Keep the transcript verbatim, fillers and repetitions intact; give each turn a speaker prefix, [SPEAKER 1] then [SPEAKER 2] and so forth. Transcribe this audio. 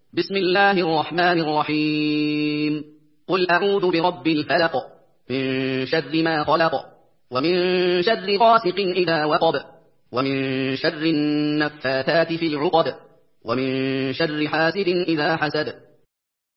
[SPEAKER 1] بسم الله الرحمن الرحيم. قل أعوذ برب الفلق، من شر ما خلق، ومن شر غاسق إذا وقب، ومن شر النفاثات في العقد، ومن شر حاسد إذا حسد.